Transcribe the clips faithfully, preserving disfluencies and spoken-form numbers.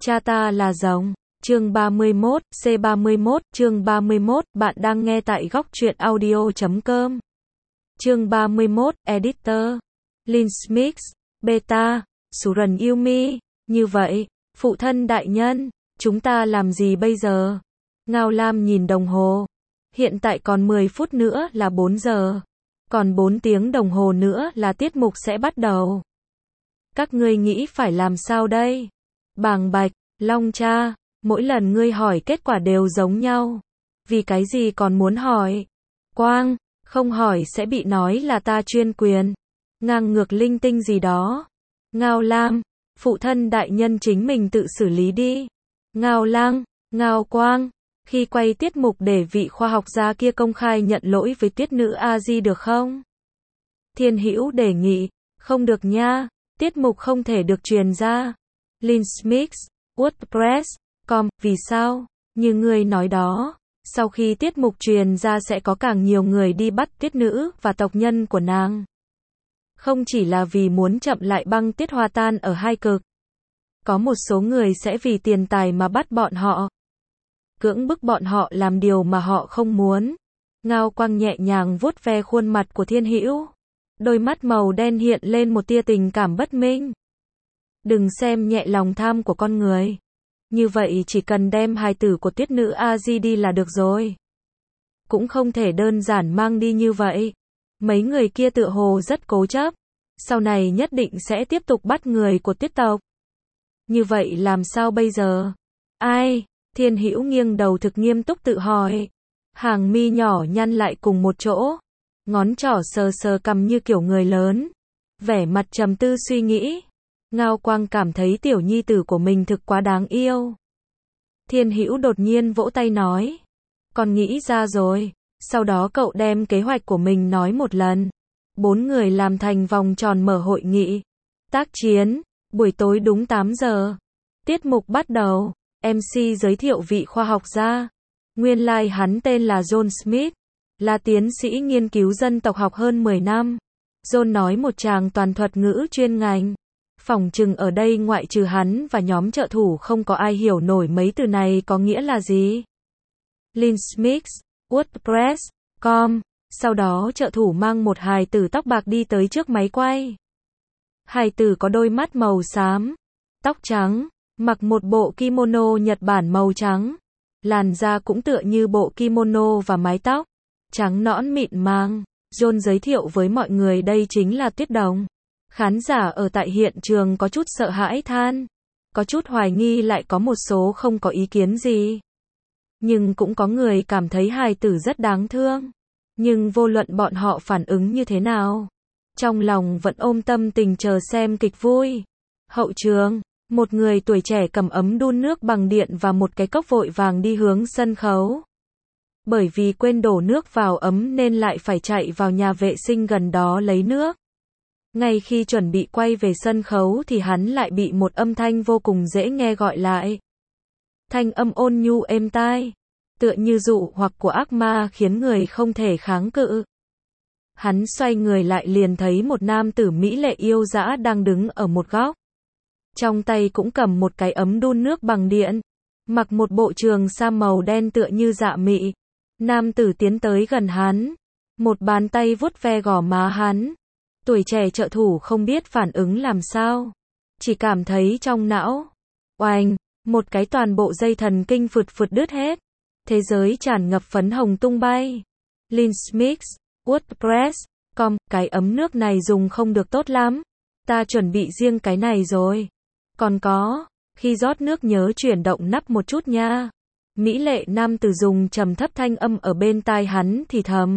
Cha ta là rồng. Chương ba mươi mốt, C ba mươi mốt, chương ba mươi mốt, bạn đang nghe tại góc truyện audio chấm com. Chương ba mươi mốt, Editor. Lin Smith, Beta, Suran Yumi, như vậy, phụ thân đại nhân, chúng ta làm gì bây giờ? Ngao Lam nhìn đồng hồ. Hiện tại còn mười phút nữa là bốn giờ. Còn bốn tiếng đồng hồ nữa là tiết mục sẽ bắt đầu. Các ngươi nghĩ phải làm sao đây? Bàng Bạch, Long Cha, mỗi lần ngươi hỏi kết quả đều giống nhau. Vì cái gì còn muốn hỏi? Quang, không hỏi sẽ bị nói là ta chuyên quyền. Ngang ngược linh tinh gì đó. Ngao Lam, phụ thân đại nhân chính mình tự xử lý đi. Ngao Lang, Ngao Quang, khi quay tiết mục để vị khoa học gia kia công khai nhận lỗi với tiết nữ A Di được không? Thiên Hữu đề nghị, không được nha, tiết mục không thể được truyền ra. Lin Smith, WordPress, com, vì sao? Như ngươi nói đó, sau khi tiết mục truyền ra sẽ có càng nhiều người đi bắt tiết nữ và tộc nhân của nàng. Không chỉ là vì muốn chậm lại băng tiết hòa tan ở hai cực. Có một số người sẽ vì tiền tài mà bắt bọn họ. Cưỡng bức bọn họ làm điều mà họ không muốn. Ngao Quang nhẹ nhàng vuốt ve khuôn mặt của Thiên Hữu. Đôi mắt màu đen hiện lên một tia tình cảm bất minh. Đừng xem nhẹ lòng tham của con người. Như vậy chỉ cần đem hài tử của tiết nữ A Di đi là được rồi. Cũng không thể đơn giản mang đi như vậy. Mấy người kia tựa hồ rất cố chấp. Sau này nhất định sẽ tiếp tục bắt người của tiết tộc. Như vậy làm sao bây giờ? Ai? Thiên Hữu nghiêng đầu thực nghiêm túc tự hỏi. Hàng mi nhỏ nhăn lại cùng một chỗ. Ngón trỏ sờ sờ cằm như kiểu người lớn. Vẻ mặt trầm tư suy nghĩ. Ngao Quang cảm thấy tiểu nhi tử của mình thực quá đáng yêu. Thiên Hữu đột nhiên vỗ tay nói. Con nghĩ ra rồi. Sau đó cậu đem kế hoạch của mình nói một lần. Bốn người làm thành vòng tròn mở hội nghị. Tác chiến. Buổi tối đúng tám giờ. Tiết mục bắt đầu. em xê giới thiệu vị khoa học gia. Nguyên lai like hắn tên là John Smith. Là tiến sĩ nghiên cứu dân tộc học hơn mười năm. John nói một tràng toàn thuật ngữ chuyên ngành. Phỏng chừng ở đây ngoại trừ hắn và nhóm trợ thủ không có ai hiểu nổi mấy từ này có nghĩa là gì. Lin Smith, WordPress, com. Sau đó trợ thủ mang một hài tử tóc bạc đi tới trước máy quay. Hài tử có đôi mắt màu xám, tóc trắng, mặc một bộ kimono Nhật Bản màu trắng. Làn da cũng tựa như bộ kimono và mái tóc trắng nõn mịn màng. John giới thiệu với mọi người đây chính là Tuyết Đồng. Khán giả ở tại hiện trường có chút sợ hãi than, có chút hoài nghi, lại có một số không có ý kiến gì. Nhưng cũng có người cảm thấy hài tử rất đáng thương. Nhưng vô luận bọn họ phản ứng như thế nào, trong lòng vẫn ôm tâm tình chờ xem kịch vui. Hậu trường, một người tuổi trẻ cầm ấm đun nước bằng điện và một cái cốc vội vàng đi hướng sân khấu. Bởi vì quên đổ nước vào ấm nên lại phải chạy vào nhà vệ sinh gần đó lấy nước. Ngay khi chuẩn bị quay về sân khấu thì hắn lại bị một âm thanh vô cùng dễ nghe gọi lại. Thanh âm ôn nhu êm tai, tựa như dụ hoặc của ác ma khiến người không thể kháng cự. Hắn xoay người lại liền thấy một nam tử mỹ lệ yêu dã đang đứng ở một góc. Trong tay cũng cầm một cái ấm đun nước bằng điện, mặc một bộ trường sa màu đen tựa như dạ mị. Nam tử tiến tới gần hắn, một bàn tay vuốt ve gò má hắn. Tuổi trẻ trợ thủ không biết phản ứng làm sao, chỉ cảm thấy trong não, oành, một cái toàn bộ dây thần kinh phượt phượt đứt hết. Thế giới tràn ngập phấn hồng tung bay. Lin Smith, WordPress, com, cái ấm nước này dùng không được tốt lắm. Ta chuẩn bị riêng cái này rồi. Còn có, khi rót nước nhớ chuyển động nắp một chút nha. Mỹ lệ nam tử dùng trầm thấp thanh âm ở bên tai hắn thì thầm.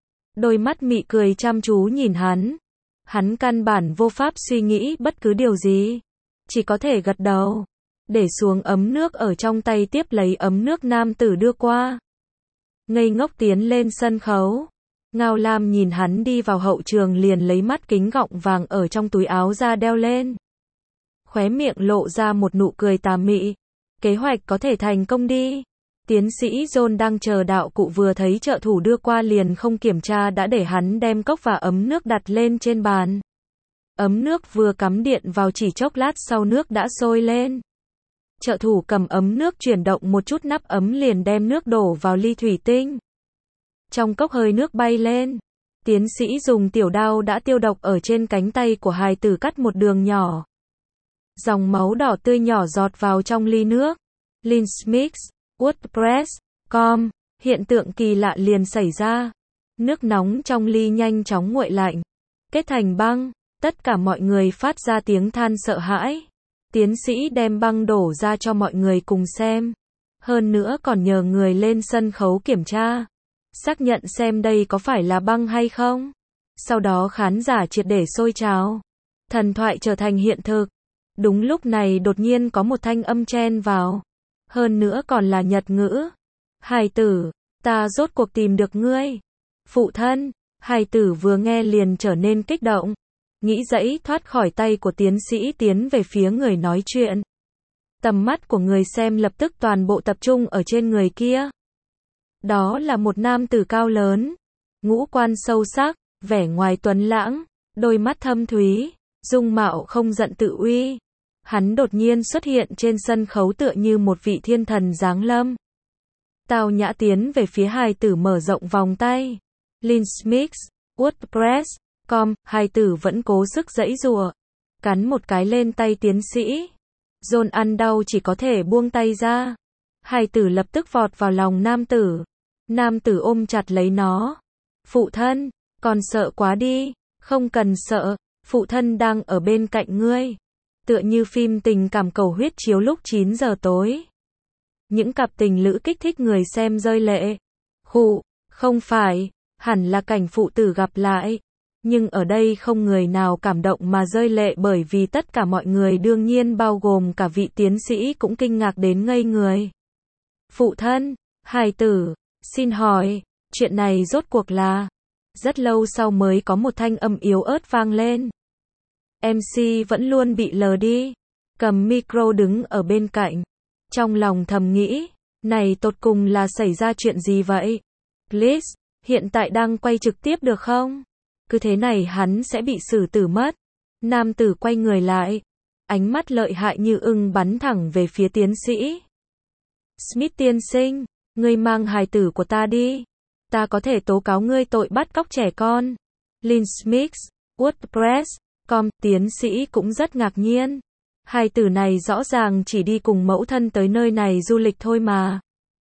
Đôi mắt mị cười chăm chú nhìn hắn. Hắn căn bản vô pháp suy nghĩ bất cứ điều gì. Chỉ có thể gật đầu. Để xuống ấm nước ở trong tay, tiếp lấy ấm nước nam tử đưa qua. Ngây ngốc tiến lên sân khấu. Ngao Lam nhìn hắn đi vào hậu trường liền lấy mắt kính gọng vàng ở trong túi áo ra đeo lên. Khóe miệng lộ ra một nụ cười tà mị. Kế hoạch có thể thành công đi. Tiến sĩ John đang chờ đạo cụ vừa thấy trợ thủ đưa qua liền không kiểm tra đã để hắn đem cốc và ấm nước đặt lên trên bàn. Ấm nước vừa cắm điện vào chỉ chốc lát sau nước đã sôi lên. Trợ thủ cầm ấm nước chuyển động một chút nắp ấm liền đem nước đổ vào ly thủy tinh. Trong cốc hơi nước bay lên. Tiến sĩ dùng tiểu đao đã tiêu độc ở trên cánh tay của hài tử cắt một đường nhỏ. Dòng máu đỏ tươi nhỏ giọt vào trong ly nước. Linsmix, WordPress, com, hiện tượng kỳ lạ liền xảy ra. Nước nóng trong ly nhanh chóng nguội lạnh, kết thành băng, tất cả mọi người phát ra tiếng than sợ hãi. Tiến sĩ đem băng đổ ra cho mọi người cùng xem. Hơn nữa còn nhờ người lên sân khấu kiểm tra, xác nhận xem đây có phải là băng hay không. Sau đó khán giả triệt để sôi trào. Thần thoại trở thành hiện thực. Đúng lúc này đột nhiên có một thanh âm chen vào. Hơn nữa còn là Nhật ngữ. Hài tử, ta rốt cuộc tìm được ngươi. Phụ thân, hài tử vừa nghe liền trở nên kích động. Nghĩ dãy thoát khỏi tay của tiến sĩ tiến về phía người nói chuyện. Tầm mắt của người xem lập tức toàn bộ tập trung ở trên người kia. Đó là một nam tử cao lớn, ngũ quan sâu sắc, vẻ ngoài tuấn lãng, đôi mắt thâm thúy, dung mạo không giận tự uy. Hắn đột nhiên xuất hiện trên sân khấu tựa như một vị thiên thần giáng lâm. Tao nhã tiến về phía hài tử mở rộng vòng tay. Linsmix, WordPress, com, hài tử vẫn cố sức giãy giụa, cắn một cái lên tay tiến sĩ. John ăn đau chỉ có thể buông tay ra. Hài tử lập tức vọt vào lòng nam tử. Nam tử ôm chặt lấy nó. Phụ thân, con sợ quá đi. Không cần sợ, phụ thân đang ở bên cạnh ngươi. Tựa như phim tình cảm cầu huyết chiếu lúc chín giờ tối. Những cặp tình lữ kích thích người xem rơi lệ. Khụ, không phải, hẳn là cảnh phụ tử gặp lại. Nhưng ở đây không người nào cảm động mà rơi lệ bởi vì tất cả mọi người đương nhiên bao gồm cả vị tiến sĩ cũng kinh ngạc đến ngây người. Phụ thân, hài tử, xin hỏi, chuyện này rốt cuộc là... Rất lâu sau mới có một thanh âm yếu ớt vang lên. em xê vẫn luôn bị lờ đi. Cầm micro đứng ở bên cạnh. Trong lòng thầm nghĩ, này tột cùng là xảy ra chuyện gì vậy? Please, hiện tại đang quay trực tiếp được không? Cứ thế này hắn sẽ bị xử tử mất. Nam tử quay người lại. Ánh mắt lợi hại như ưng bắn thẳng về phía tiến sĩ. Smith tiên sinh, ngươi mang hài tử của ta đi. Ta có thể tố cáo ngươi tội bắt cóc trẻ con. Linsmix, WordPress, com, tiến sĩ cũng rất ngạc nhiên. Hài tử này rõ ràng chỉ đi cùng mẫu thân tới nơi này du lịch thôi mà.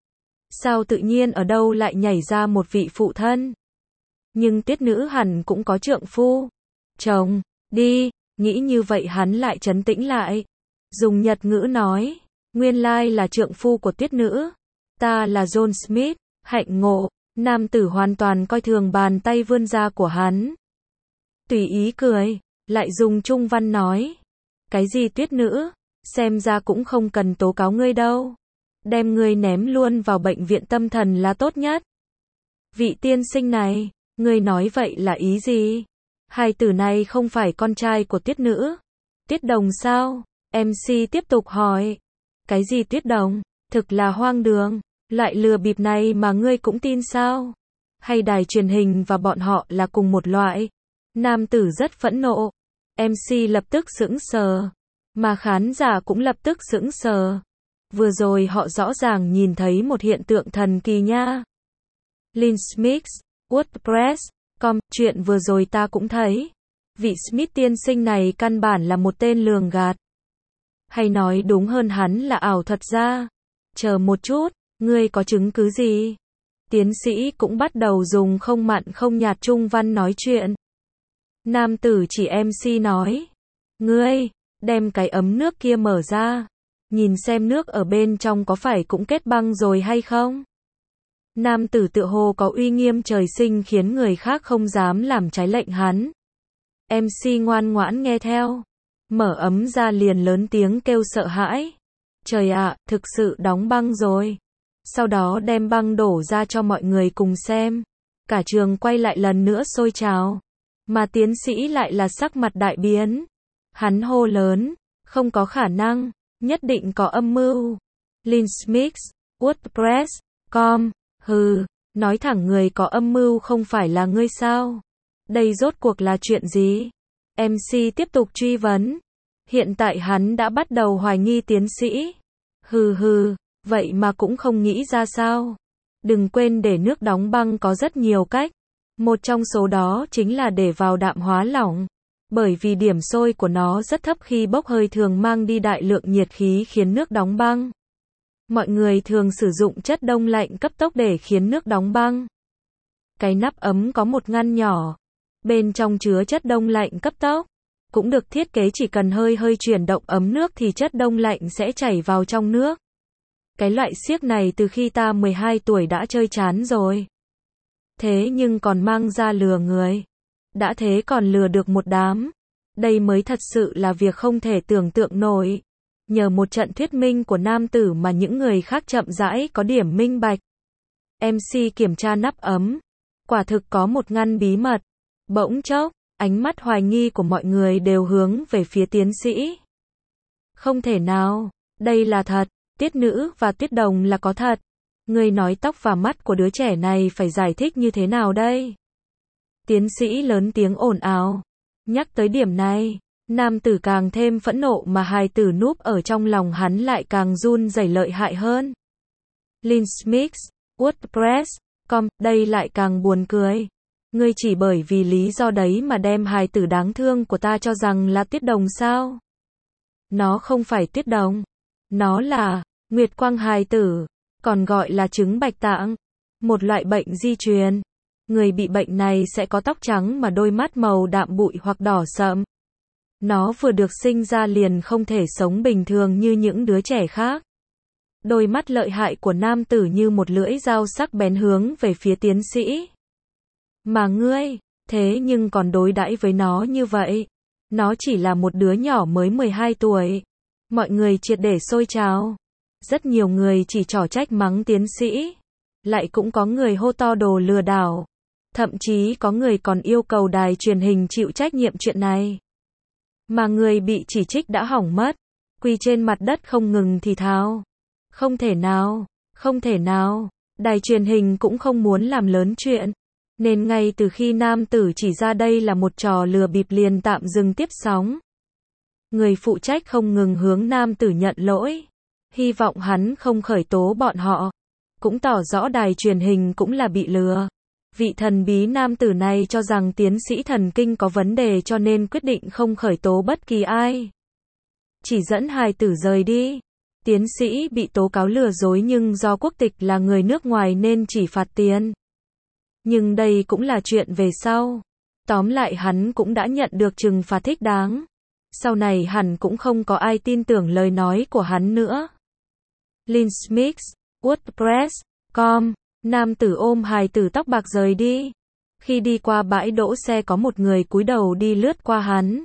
Sao tự nhiên ở đâu lại nhảy ra một vị phụ thân? Nhưng tiết nữ hẳn cũng có trượng phu. Chồng, đi, nghĩ như vậy hắn lại trấn tĩnh lại. Dùng Nhật ngữ nói, nguyên lai là trượng phu của tiết nữ. Ta là John Smith, hạnh ngộ. Nam tử hoàn toàn coi thường bàn tay vươn ra của hắn. Tùy ý cười, lại dùng trung văn nói. Cái gì tuyết nữ, xem ra cũng không cần tố cáo ngươi đâu. Đem ngươi ném luôn vào bệnh viện tâm thần là tốt nhất. Vị tiên sinh này, ngươi nói vậy là ý gì? Hài tử này không phải con trai của tiết nữ. Tiết đồng sao? em xê tiếp tục hỏi. Cái gì tiết đồng? Thực là hoang đường. Loại lừa bịp này mà ngươi cũng tin sao? Hay đài truyền hình và bọn họ là cùng một loại? Nam tử rất phẫn nộ. em xê lập tức sững sờ. Mà khán giả cũng lập tức sững sờ. Vừa rồi họ rõ ràng nhìn thấy một hiện tượng thần kỳ nha. Linsmix, WordPress, com, chuyện vừa rồi ta cũng thấy. Vị Smith tiên sinh này căn bản là một tên lường gạt. Hay nói đúng hơn hắn là ảo thuật ra. Chờ một chút. Ngươi có chứng cứ gì? Tiến sĩ cũng bắt đầu dùng không mặn không nhạt trung văn nói chuyện. Nam tử chỉ em xê nói. Ngươi, đem cái ấm nước kia mở ra. Nhìn xem nước ở bên trong có phải cũng kết băng rồi hay không? Nam tử tựa hồ có uy nghiêm trời sinh khiến người khác không dám làm trái lệnh hắn. em xê ngoan ngoãn nghe theo. Mở ấm ra liền lớn tiếng kêu sợ hãi. Trời ạ, thực sự đóng băng rồi. Sau đó đem băng đổ ra cho mọi người cùng xem. Cả trường quay lại lần nữa sôi trào. Mà tiến sĩ lại là sắc mặt đại biến. Hắn hô lớn, không có khả năng, nhất định có âm mưu. Linsmix, WordPress, com, hừ, nói thẳng người có âm mưu không phải là ngươi sao? Đây rốt cuộc là chuyện gì? em xê tiếp tục truy vấn. Hiện tại hắn đã bắt đầu hoài nghi tiến sĩ. Hừ hừ, vậy mà cũng không nghĩ ra sao. Đừng quên để nước đóng băng có rất nhiều cách. Một trong số đó chính là để vào đạm hóa lỏng. Bởi vì điểm sôi của nó rất thấp khi bốc hơi thường mang đi đại lượng nhiệt khí khiến nước đóng băng. Mọi người thường sử dụng chất đông lạnh cấp tốc để khiến nước đóng băng. Cái nắp ấm có một ngăn nhỏ. Bên trong chứa chất đông lạnh cấp tốc. Cũng được thiết kế chỉ cần hơi hơi chuyển động ấm nước thì chất đông lạnh sẽ chảy vào trong nước. Cái loại xiếc này từ khi ta mười hai tuổi đã chơi chán rồi. Thế nhưng còn mang ra lừa người. Đã thế còn lừa được một đám. Đây mới thật sự là việc không thể tưởng tượng nổi. Nhờ một trận thuyết minh của nam tử mà những người khác chậm rãi có điểm minh bạch. em xê kiểm tra nắp ấm. Quả thực có một ngăn bí mật. Bỗng chốc, ánh mắt hoài nghi của mọi người đều hướng về phía tiến sĩ. Không thể nào, đây là thật, Tiết Nữ và Tuyết Đồng là có thật. Người nói tóc và mắt của đứa trẻ này phải giải thích như thế nào đây? Tiến sĩ lớn tiếng ồn ào. Nhắc tới điểm này, nam tử càng thêm phẫn nộ mà hài tử núp ở trong lòng hắn lại càng run rẩy lợi hại hơn. Linsmix, WordPress, com, đây lại càng buồn cười. Ngươi chỉ bởi vì lý do đấy mà đem hài tử đáng thương của ta cho rằng là Tuyết Đồng sao? Nó không phải Tuyết Đồng. Nó là Nguyệt Quang hài tử, còn gọi là chứng bạch tạng. Một loại bệnh di truyền. Người bị bệnh này sẽ có tóc trắng mà đôi mắt màu đạm bụi hoặc đỏ sậm. Nó vừa được sinh ra liền không thể sống bình thường như những đứa trẻ khác. Đôi mắt lợi hại của nam tử như một lưỡi dao sắc bén hướng về phía tiến sĩ. Mà ngươi, thế nhưng còn đối đãi với nó như vậy. Nó chỉ là một đứa nhỏ mới mười hai tuổi. Mọi người triệt để sôi trào. Rất nhiều người chỉ trỏ trách mắng tiến sĩ. Lại cũng có người hô to đồ lừa đảo. Thậm chí có người còn yêu cầu đài truyền hình chịu trách nhiệm chuyện này. Mà người bị chỉ trích đã hỏng mất. Quỳ trên mặt đất không ngừng thì thào. Không thể nào, không thể nào. Đài truyền hình cũng không muốn làm lớn chuyện. Nên ngay từ khi nam tử chỉ ra đây là một trò lừa bịp liền tạm dừng tiếp sóng. Người phụ trách không ngừng hướng nam tử nhận lỗi. Hy vọng hắn không khởi tố bọn họ. Cũng tỏ rõ đài truyền hình cũng là bị lừa. Vị thần bí nam tử này cho rằng tiến sĩ thần kinh có vấn đề cho nên quyết định không khởi tố bất kỳ ai. Chỉ dẫn hài tử rời đi. Tiến sĩ bị tố cáo lừa dối nhưng do quốc tịch là người nước ngoài nên chỉ phạt tiền. Nhưng đây cũng là chuyện về sau. Tóm lại hắn cũng đã nhận được trừng phạt thích đáng. Sau này hẳn cũng không có ai tin tưởng lời nói của hắn nữa. Linsmix, WordPress, com, nam tử ôm hài tử tóc bạc rời đi. Khi đi qua bãi đỗ xe có một người cúi đầu đi lướt qua hắn.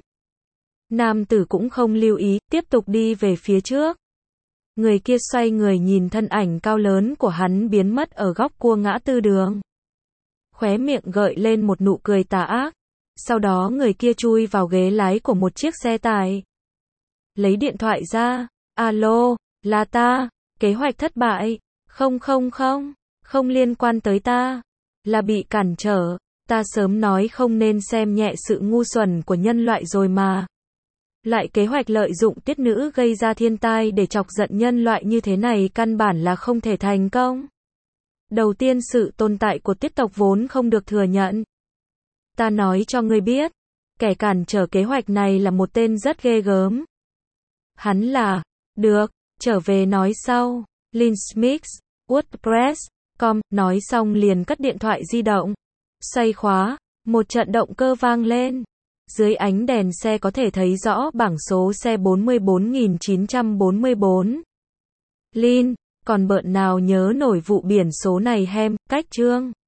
Nam tử cũng không lưu ý, tiếp tục đi về phía trước. Người kia xoay người nhìn thân ảnh cao lớn của hắn biến mất ở góc cua ngã tư đường. Khóe miệng gợi lên một nụ cười tà ác. Sau đó người kia chui vào ghế lái của một chiếc xe tải. Lấy điện thoại ra. Alo, là ta. Kế hoạch thất bại. Không không không. Không liên quan tới ta. Là bị cản trở. Ta sớm nói không nên xem nhẹ sự ngu xuẩn của nhân loại rồi mà. Lại kế hoạch lợi dụng Tiết Nữ gây ra thiên tai để chọc giận nhân loại như thế này căn bản là không thể thành công. Đầu tiên sự tồn tại của tiết tộc vốn không được thừa nhận. Ta nói cho ngươi biết, kẻ cản trở kế hoạch này là một tên rất ghê gớm. Hắn là, được, trở về nói sau. Linsmix, WordPress, com, nói xong liền cất điện thoại di động. Xoay khóa, một trận động cơ vang lên. Dưới ánh đèn xe có thể thấy rõ bảng số xe bốn mươi bốn nghìn chín trăm bốn mươi bốn. Lin, còn bợn nào nhớ nổi vụ biển số này hem, cách chương.